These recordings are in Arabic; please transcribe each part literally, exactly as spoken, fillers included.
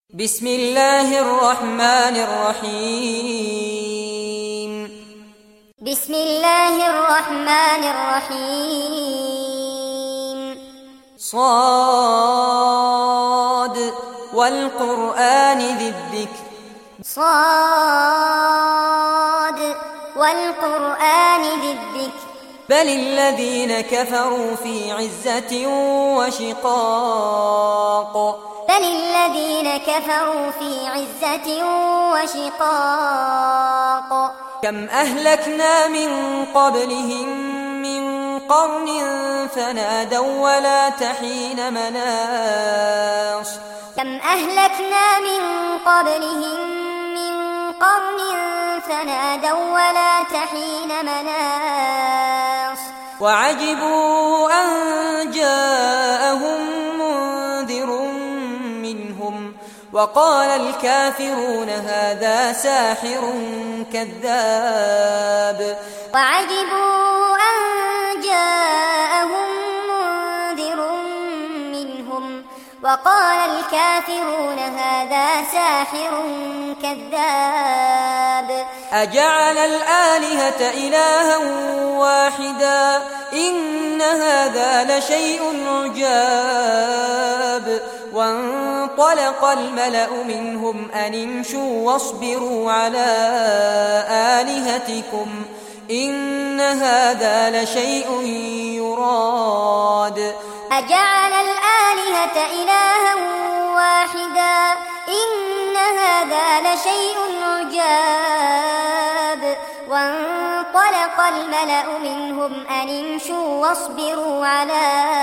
بسم الله الرحمن الرحيم بسم الله الرحمن الرحيم صاد والقرآن ذي الذكر صاد والقرآن ذي الذكر بل الذين كفروا في عزة وشقاق بل الذين كفروا في عزة وشقاق كم أهلكنا من قبلهم من قرن فنادوا ولا تحين مناص كم أهلكنا من قبلهم من قرن فنادوا ولا تحين مناص وعجبوا أن جاءهم منذر منهم وقال الكافرون هذا ساحر كذاب وعجبوا أن جاءهم منذر منهم وقال الكافرون هذا ساحر كذاب أجعل الآلهة إلها واحدا إن هذا لشيء عجاب وانطلق الملأ منهم أن امشوا واصبروا على آلهتكم إن هذا لشيء يراد أجعل الآلهة إلها واحدا إن هذا لشيء عجاب وانطلق الملأ منهم أن امشوا واصبروا على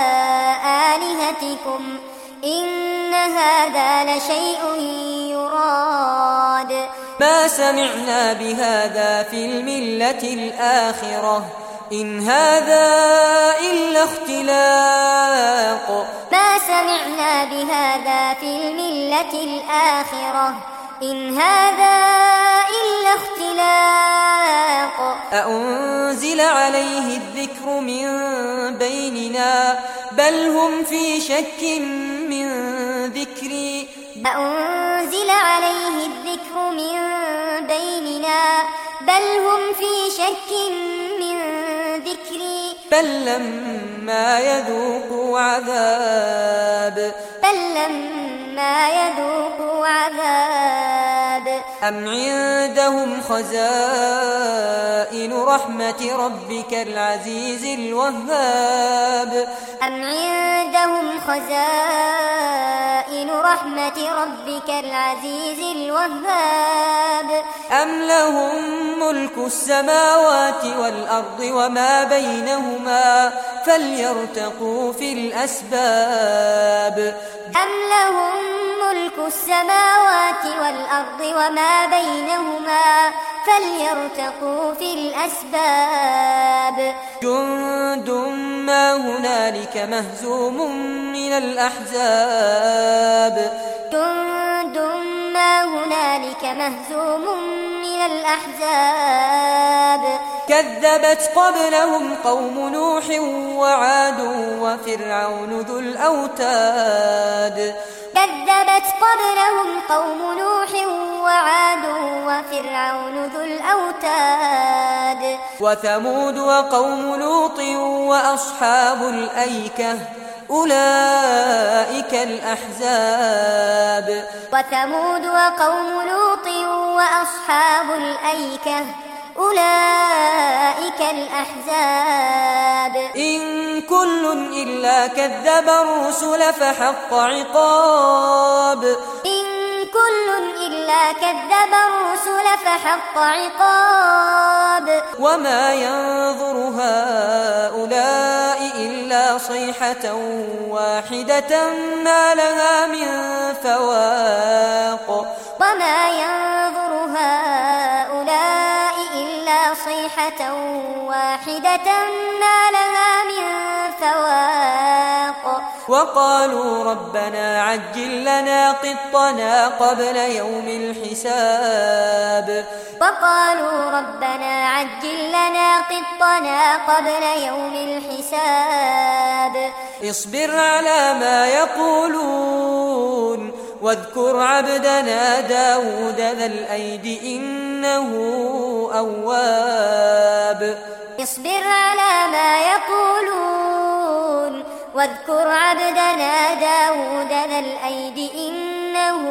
آلهتكم إن هذا لشيء يراد ما سمعنا بهذا في الملة الآخرة إن هذا إلا اختلاق ما سمعنا بهذا في الملة الآخرة إن هذا إلا اختلاق أأنزل عليه الذكر من بيننا بل هم في شك من ذكري أأنزل عليه الذكر من بيننا بل هم في شك من ذكري بل لما يذوقوا عذاب بل لما يذوقوا عذاب أم عندهم خزائن رحمة ربك العزيز الوهاب أم عندهم خزائن رحمة ربك العزيز الوهاب أم لهم ملك السماوات والأرض وما بينهما فليرتقوا في الأسباب أم لهم ملك السماوات والأرض وما بينهما فليرتقوا في الأسباب جند ما هنالك مهزوم من الأحزاب جند ما هنالك مهزوم من الأحزاب كذبت قبلهم قوم نوح وعاد وفرعون ذو الأوتاد كذبت قبلهم قوم نوح وعاد وفرعون ذو الأوتاد وثمود وقوم لوط وأصحاب الأيكة أولئك الأحزاب وثمود وقوم لوط وأصحاب الأيكة أولئك الأحزاب إن كل إلا كذب الرسل فحق عقاب إن كل إلا كذب الرسل فحق عقاب وما ينظر هؤلاء إلا صيحة واحدة ما لها من فواق وما ينظر هؤلاء إلا صيحة واحدة ما لها من فواق وقالوا ربنا عجل لنا قطنا قبل يوم الحساب وقالوا ربنا عجل لنا قطنا قبل يوم الحساب اصبر على ما يقولون واذكر عبدنا داود ذا الأيد إنه أواب اصبر على ما يقولون واذكر عبدنا داود ذا الأيد إنه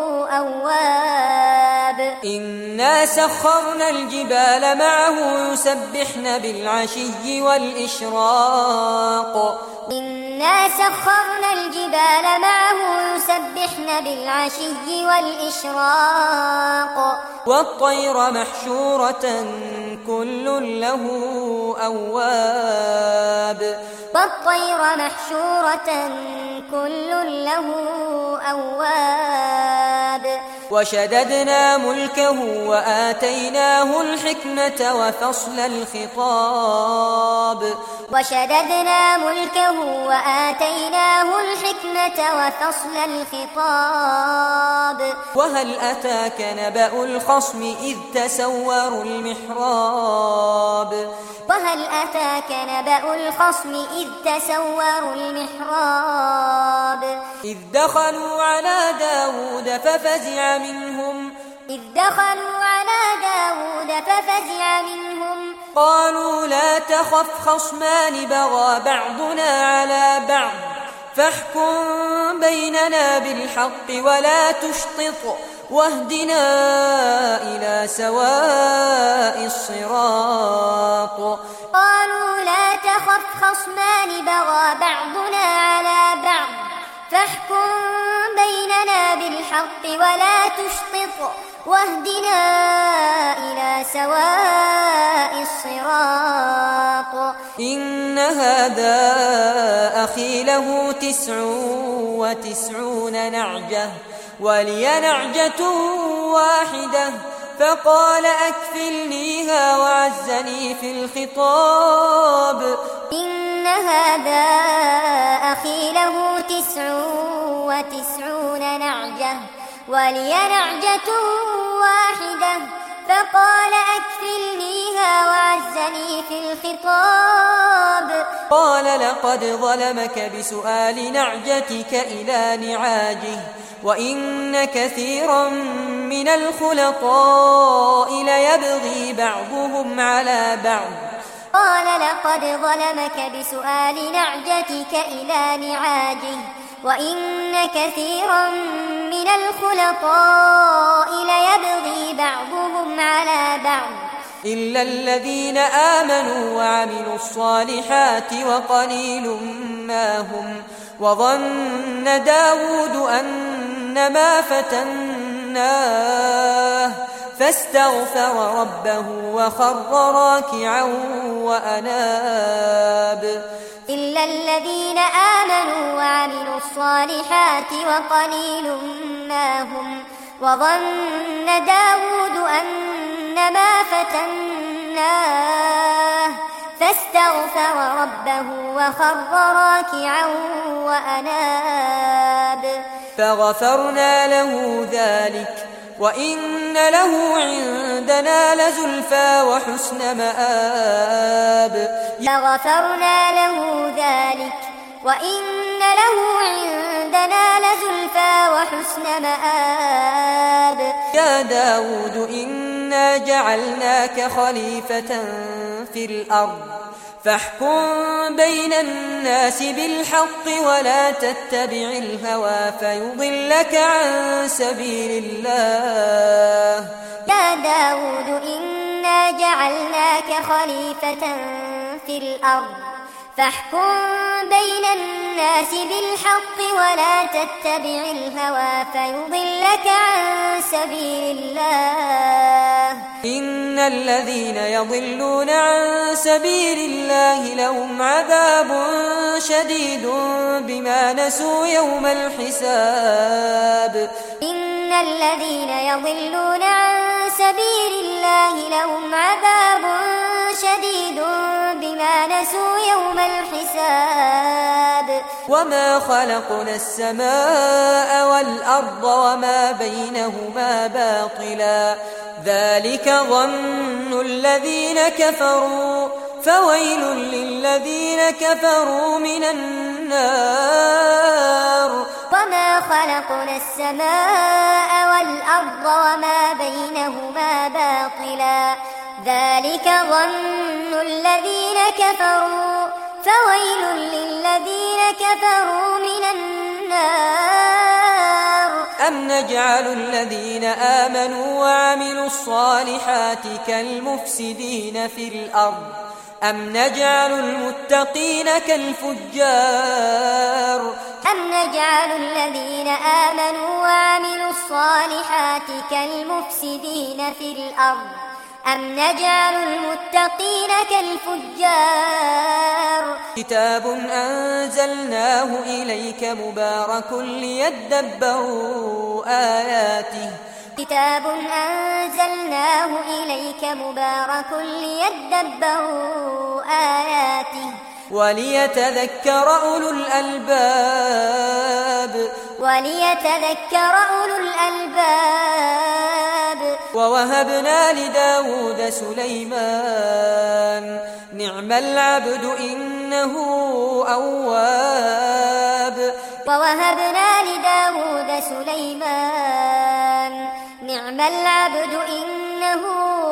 أواب إنا سخرنا الجبال معه يسبحن بالعشي والإشراق إنا سخرنا الجبال معه يسبحن بالعشي والإشراق والطير محشورة كل له أواب والطير محشورة كل له أواب وشددنا ملكه وآتيناه الحكمة وفصل الخطاب وشددنا ملكه وآتيناه الحكمة وفصل الخطاب وهل أتاك نبأ الخصم إذ تسوروا المحراب وهل أتاك نبأ الخصم إذ تسوروا المحراب إذ دخلوا على داود ففزع منهم إذ دخلوا على داود ففزع منهم قالوا لا تخف خصمان بغى بعضنا على بعض فاحكم بيننا بالحق ولا تشطط واهدنا إلى سواء الصراط قالوا لا تخف خصمان بغى بعضنا على بعض فاحكم بيننا بالحق ولا تشطط واهدنا إلى سواء الصراط إن هذا أخي له تسع وتسعون نعجة ولي نعجة واحدة فقال أكفلنيها وعزني في الخطاب إن هذا أخي له تسع وتسعون نعجة ولي نعجة واحدة فقال أكفلنيها وعزني في الخطاب قال لقد ظلمك بسؤال نعجتك إلى نعاجه وإن كثيرا من الخلطاء ليبغي بعضهم على بعض قال لقد ظلمك بسؤال نعجتك إلى نعاجه وإن كثيرا من الخلطاء ليبغي بعضهم على بعض إلا الذين آمنوا وعملوا الصالحات وقليل ما هم وظن داود أنما فتناه فاستغفر ربه وخر راكعا وأناب إلا الذين آمنوا وعملوا الصالحات وقليل ما هم وظن داود أنما فتناه فاستغفر ربه وخر راكعا وأناب فغفرنا له ذلك وإن له عندنا لزلفى وحسن مآب فغفرنا له ذلك وإن له عندنا لزلفى وحسن مآب يا داود إنا جعلناك خليفة في الأرض فاحكم بين الناس بالحق ولا تتبع الهوى فيضلك عن سبيل الله يا داود إنا جعلناك خليفة في الأرض فاحكم بين الناس بالحق ولا تتبع الهوى فيضلك عن سبيل الله إن الذين يضلون عن سبيل الله لهم عذاب شديد بما نسوا يوم الحساب إن الذين يضلون عن سبيل الله لهم عذاب شديد بما نسوا يوم الحساب وما خلقنا السماء والأرض وما بينهما باطلا ذلك ظن الذين كفروا فويل للذين كفروا من النار وما خلقنا السماء والأرض وما بينهما باطلا ذلك ظن الذين كفروا فويل للذين كفروا من النار أم نجعل الذين آمنوا وعملوا الصالحات كالمفسدين في الأرض أم نجعل المتقين كالفجار أم نجعل الذين آمنوا وعملوا الصالحات كالمفسدين في الأرض أم نجعل المتقين كالفجار كتاب أنزلناه إليك مبارك ليدبروا آياته كتاب أنزلناه إليك مبارك ليدبروا آياته وليتذكر أولو الألباب وليتذكر أولو الألباب ووهبنا لداود سليمان نعم العبد إنه أواب ووهبنا لداود سليمان نعم العبد إنه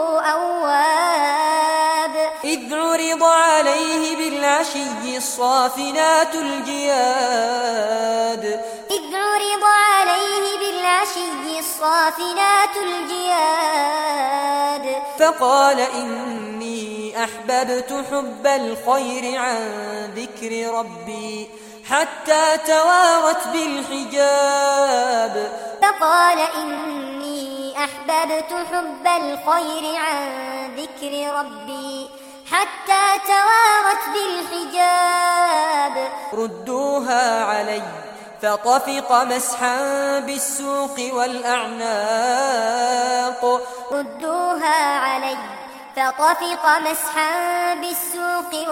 أواب إذ عرض عليه بالعشي الصافنات الجياد إذ عرض عليه بالعشي الصافنات الجياد فقال إني أحببت حب الخير عن ذكر ربي حتى توارت بالحجاب فقال إني أحببت حب الخير عن ذكر ربي حتى توارت بالحجاب ردوها علي فطفق مسحا بالسوق والأعناق ردوها علي فطفق مسحا بالسوق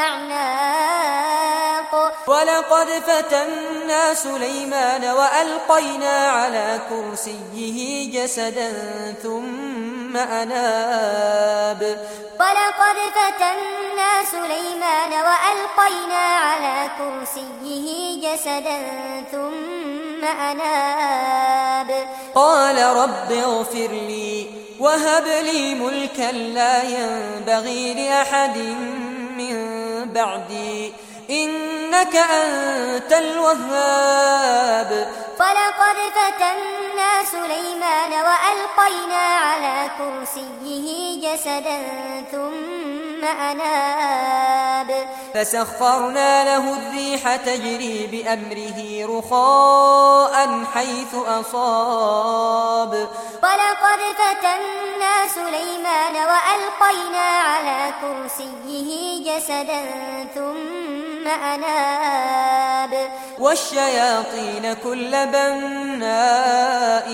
والأعناق ولقد فتنا سليمان وألقينا على كرسيه جسدا ثم أناب ولقد فتنا سليمان وألقينا على كرسيه جسدا ثم أناب قال رب اغفر لي وهب لي ملكا لا ينبغي لأحد من بعدي إنك أنت الوهاب ولقد فتنا سليمان وألقينا على كرسيه جسدا ثم أناب فسخرنا له الريح تجري بأمره رخاء حيث أصاب ولقد فتنا سليمان وألقينا على كرسيه جسدا ثم أناب والشياطين كل بناء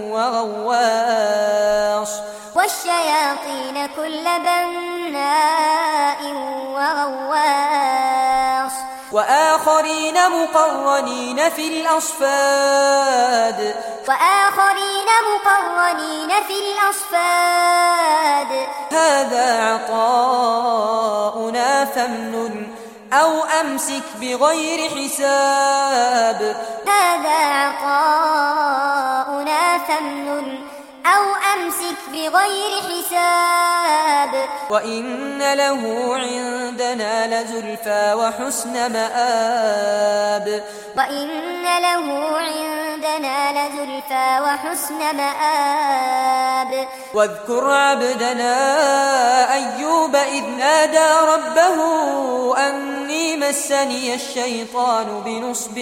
وغواص والشياطين كل بناء وغواص وآخرين مقرنين في الأصفاد وآخرين مقرنين في الأصفاد هذا عطاؤنا فامنن أو أمسك بغير حساب هذا عطاؤنا فامنن أو أمسك بغير حساب وإن له عندنا لزلفى وحسن مآب وإن له عندنا لزلفى وحسن مآب واذكر عبدنا أيوب إذ نادى ربه أني مسني الشيطان بنصب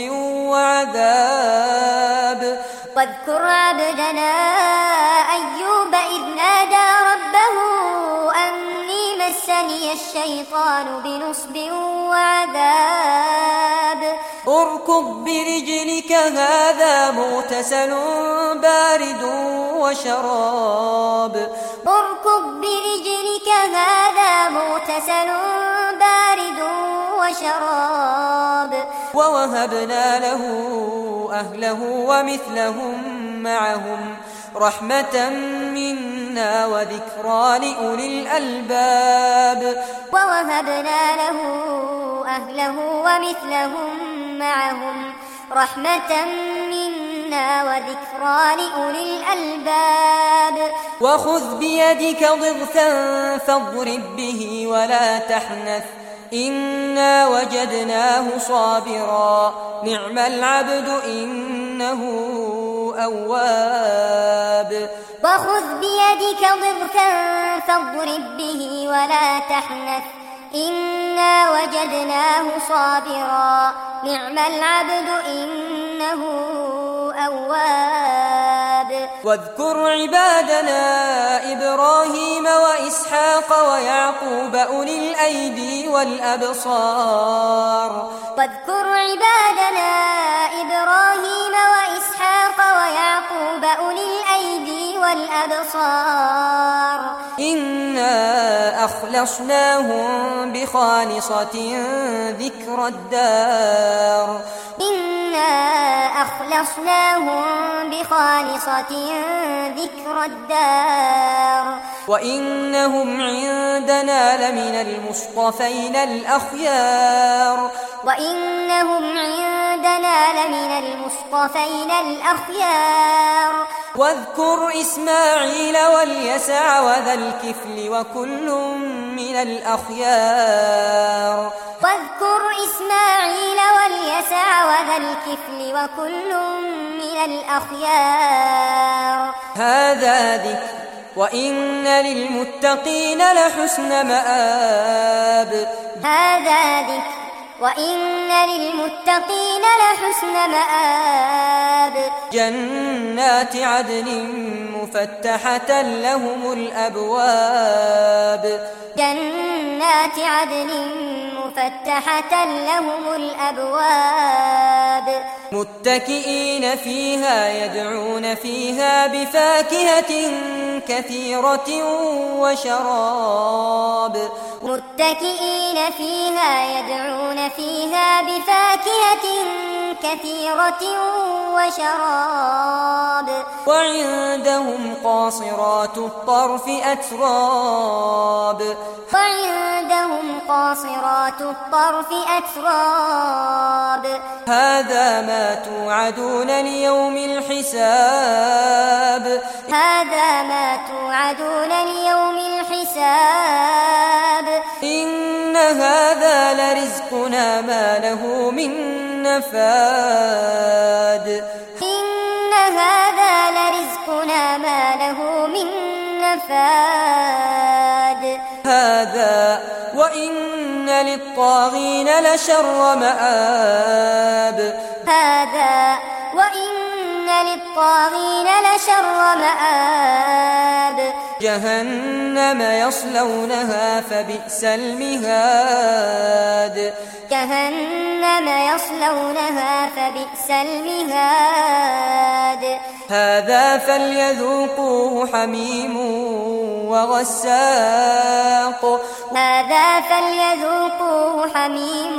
وعذاب واذكر عبدنا أيوب إذ نادى ربه أني مسني الشيطان بنصب وعذاب اركض برجلك هذا مغتسل بارد وشراب اركض برجلك هذا مغتسل بارد وشراب ووهبنا له أهله ومثلهم معهم رحمة منا وذكرى لأولي الألباب ووهبنا له أهله ومثلهم معهم رحمة منا وذكرى لأولي الألباب وخذ بيدك ضغثا فاضرب به ولا تحنث إنا وجدناه صابرا نعم العبد إنه أواب وخذ بيدك ضغثا فاضرب به ولا تحنث إنا وجدناه صابرا نعم العبد إنه أواب واذكر عبادنا إبراهيم وإسحاق ويعقوب أولي الأيدي والأبصار واذكر عبادنا إبراهيم وإسحاق ويعقوب أولي الأيدي والأبصار إنا أخلصناهم بخالصة ذكر الدار إنا أخلصناهم بخالصة ذكر الدار وإنهم عندنا لمن المصطفين الأخيار وإنهم عندنا لمن المصطفين الأخيار واذكر إسماعيل واليسع وذا الكفل وكل من الأخيار واذكر إسماعيل واليسع وذا الكفل وكل من الأخيار هذا ذكر وإن للمتقين لحسن مآب هذا ذكر وإن للمتقين لحسن مآب جنات عدن مفتحة لهم الأبواب جنات عدن مفتحة لهم الأبواب متكئين فيها يدعون فيها بفاكهة كثيرة وشراب متكئين فيها يدعون فيها بفاكهة كثيرة وشراب وعندهم قاصرات الطرف أتراب وعندهم قاصرات الطرف أتراب هذا ما توعدون ليوم الحساب هذا ما توعدون ليوم الحساب إن هذا لرزقنا ما له من نفاد إن هذا لرزقنا ما له من نفاد هذا وإن للطاغين لشر مآب هذا وإن للطاغين لشر مآب جهنم يصلونها فبئس المهاد جهنم يصلونها فبئس المهاد هذا فليذوقوه حميم وغساق هذا فليذوقوه حميم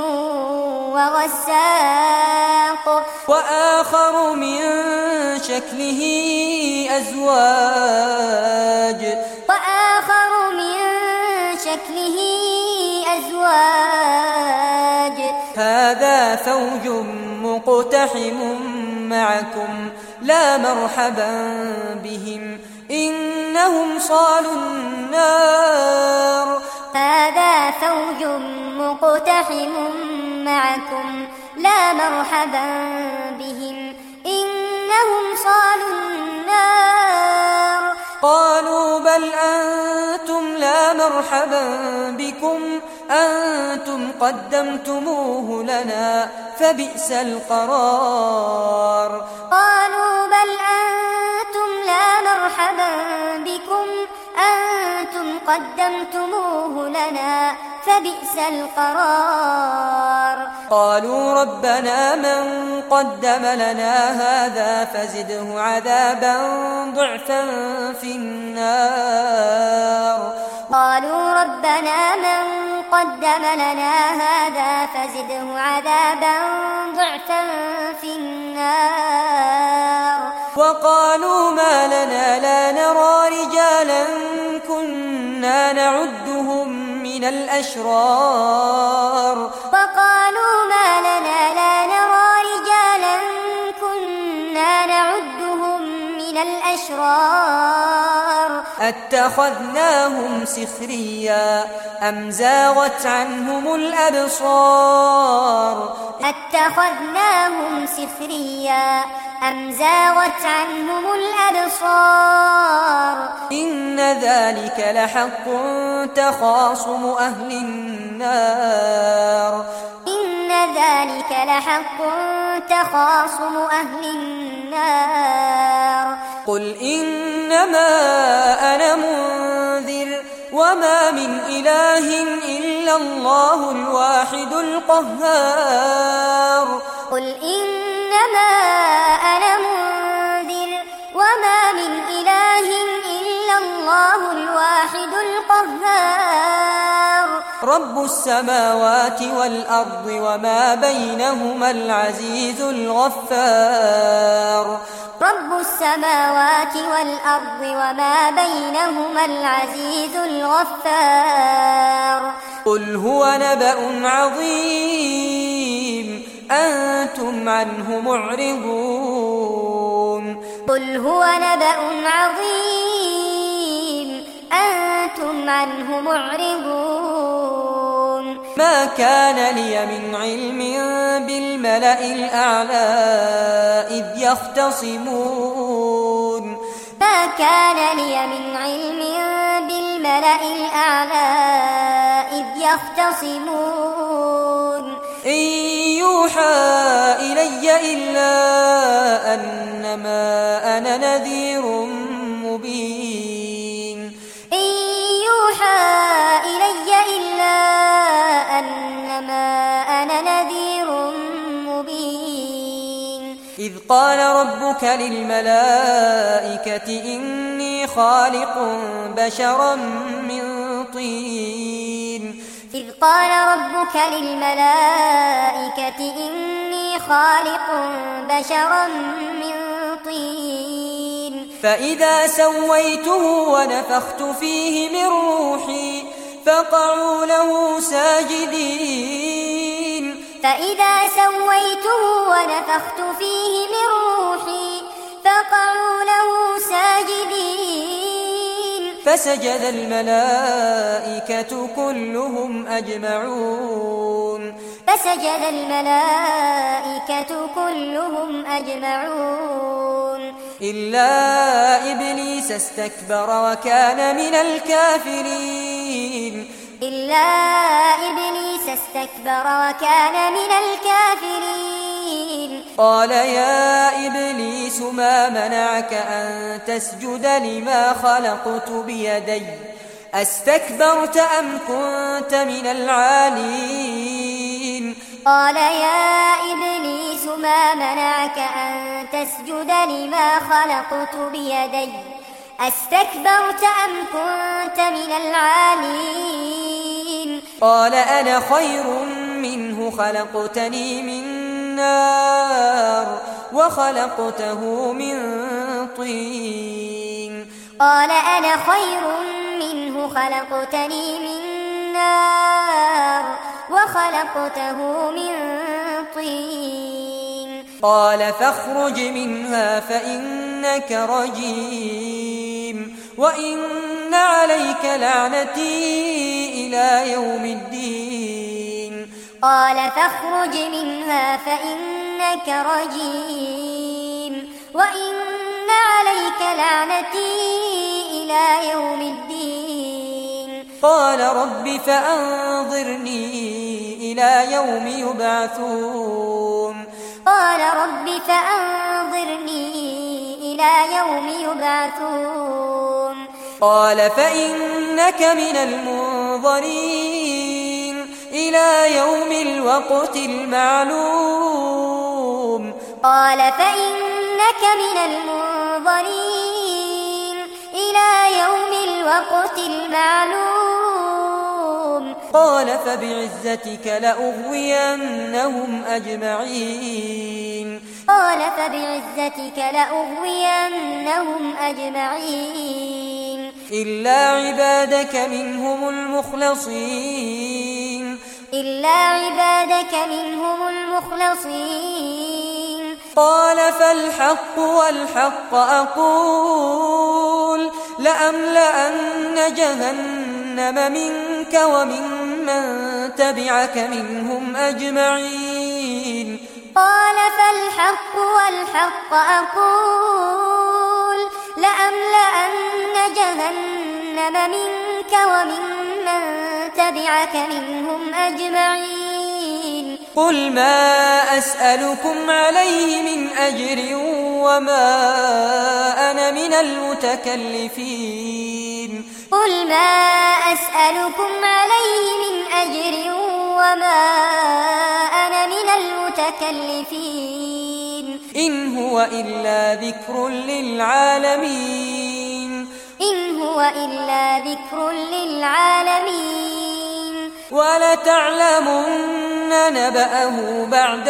وغساق وآخر من شكله أزواج وآخر من شكله أزواج هذا فوج مقتحم معكم لا مرحبا بهم إنهم صالوا النار هذا فوج مقتحم معكم لا مرحبا بهم إنهم صالوا النار قالوا بل أنتم لا مرحبا بكم أنتم قدمتموه لنا فبئس القرار قالوا بل أنتم لا مرحبا بكم أنتم قدمتموه لنا فبئس القرار قالوا ربنا من قدم لنا هذا فزده عذابا ضعفا في النار قالوا ربنا من قدم لنا هذا فزده عذابا ضعفا في النار وقالوا ما لنا لا نرى رجالا كنا نعدهم من الأشرار وقالوا ما لنا لا نرى رجالا الأشرار أتخذناهم سخريا أم زاغت عنهم الأبصار أتخذناهم سخريا أم زاغت عنهم الأبصار إن ذلك لحق تخاصم أهل النار إن ذلك لحق تخاصم أهل النار قل إنما أنا منذر وما من إله إلا الله الواحد القهار قل إنما أنا منذر وما من إله إلا الله الواحد القهار رب السماوات والأرض وما بينهما العزيز الغفار رب السماوات والأرض وما بينهما العزيز الغفار قل هو نبأ عظيم أنتم عنه معرضون قل هو نبأ عظيم أنتم عنه معرضون ما كان لي من علم بالملأ الأعلى إذ يختصمون ما كان لي من علم بالملأ الأعلى إذ يختصمون إن يوحى إلي إلا أنما أنا نذير مبين إن يوحى إلي إلا أنما أنا نذير مبين إذ قال ربك للملائكة إني خالق بشرا من طين إذ قال ربك للملائكة إني خالق بشرا من طين فإذا سويته ونفخت فيه من روحي فقعوا له ساجدين فإذا سويته ونفخت فيه من روحي فقعوا له ساجدين فسجد الملائكة كلهم أجمعون فسجد الملائكة كلهم أجمعون إلا إبليس استكبر وكان من الكافرين إلا إبليس استكبر وكان من الكافرين قال يا إبليس ما منعك أن تسجد لما خلقت بيدي أستكبرت أم كنت من العالين قال يا إبليس ما منعك أن تسجد لما خلقت بيدي أستكبرت أم كنت من العالين قال أنا خير منه خلقتني من نار وخلقته من طين قال أنا خير منه خلقتني من نار وخلقته من طين قال فاخرج منها فإنك رجيم وإن عليك لعنتي إلى يوم الدين قال فاخرج منها فإنك رجيم وإن عليك لعنتي إلى يوم الدين قال رب فأنظرني إلى يوم يبعثون قال رب فأنظرني إلى يوم يبعثون قال فإنك من المنظرين إلى يوم الوقت المعلوم قال فإنك من المنظرين إلى يوم الوقت المعلوم قال فبعزتك لأغوينهم أجمعين قال فبعزتك لأغوينهم أجمعين إلا عبادك منهم المخلصين إلا عبادك منهم المخلصين قال فالحق والحق أقول لأملأن جهنم منك وممن تبعك منهم أجمعين قال فالحق والحق أقول لأملأن جهنم منك وممن تبعك منهم أجمعين قل ما أسألكم عليه من أجر وما أنا من المتكلفين قل ما أسألكم عليه من أجر وما أنا من المتكلفين إن هو إلا ذكر للعالمين إن هو إلا ذكر للعالمين ولتعلمن نبأه بعد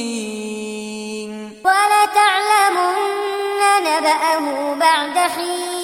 حين ولتعلمن نبأه بعد حين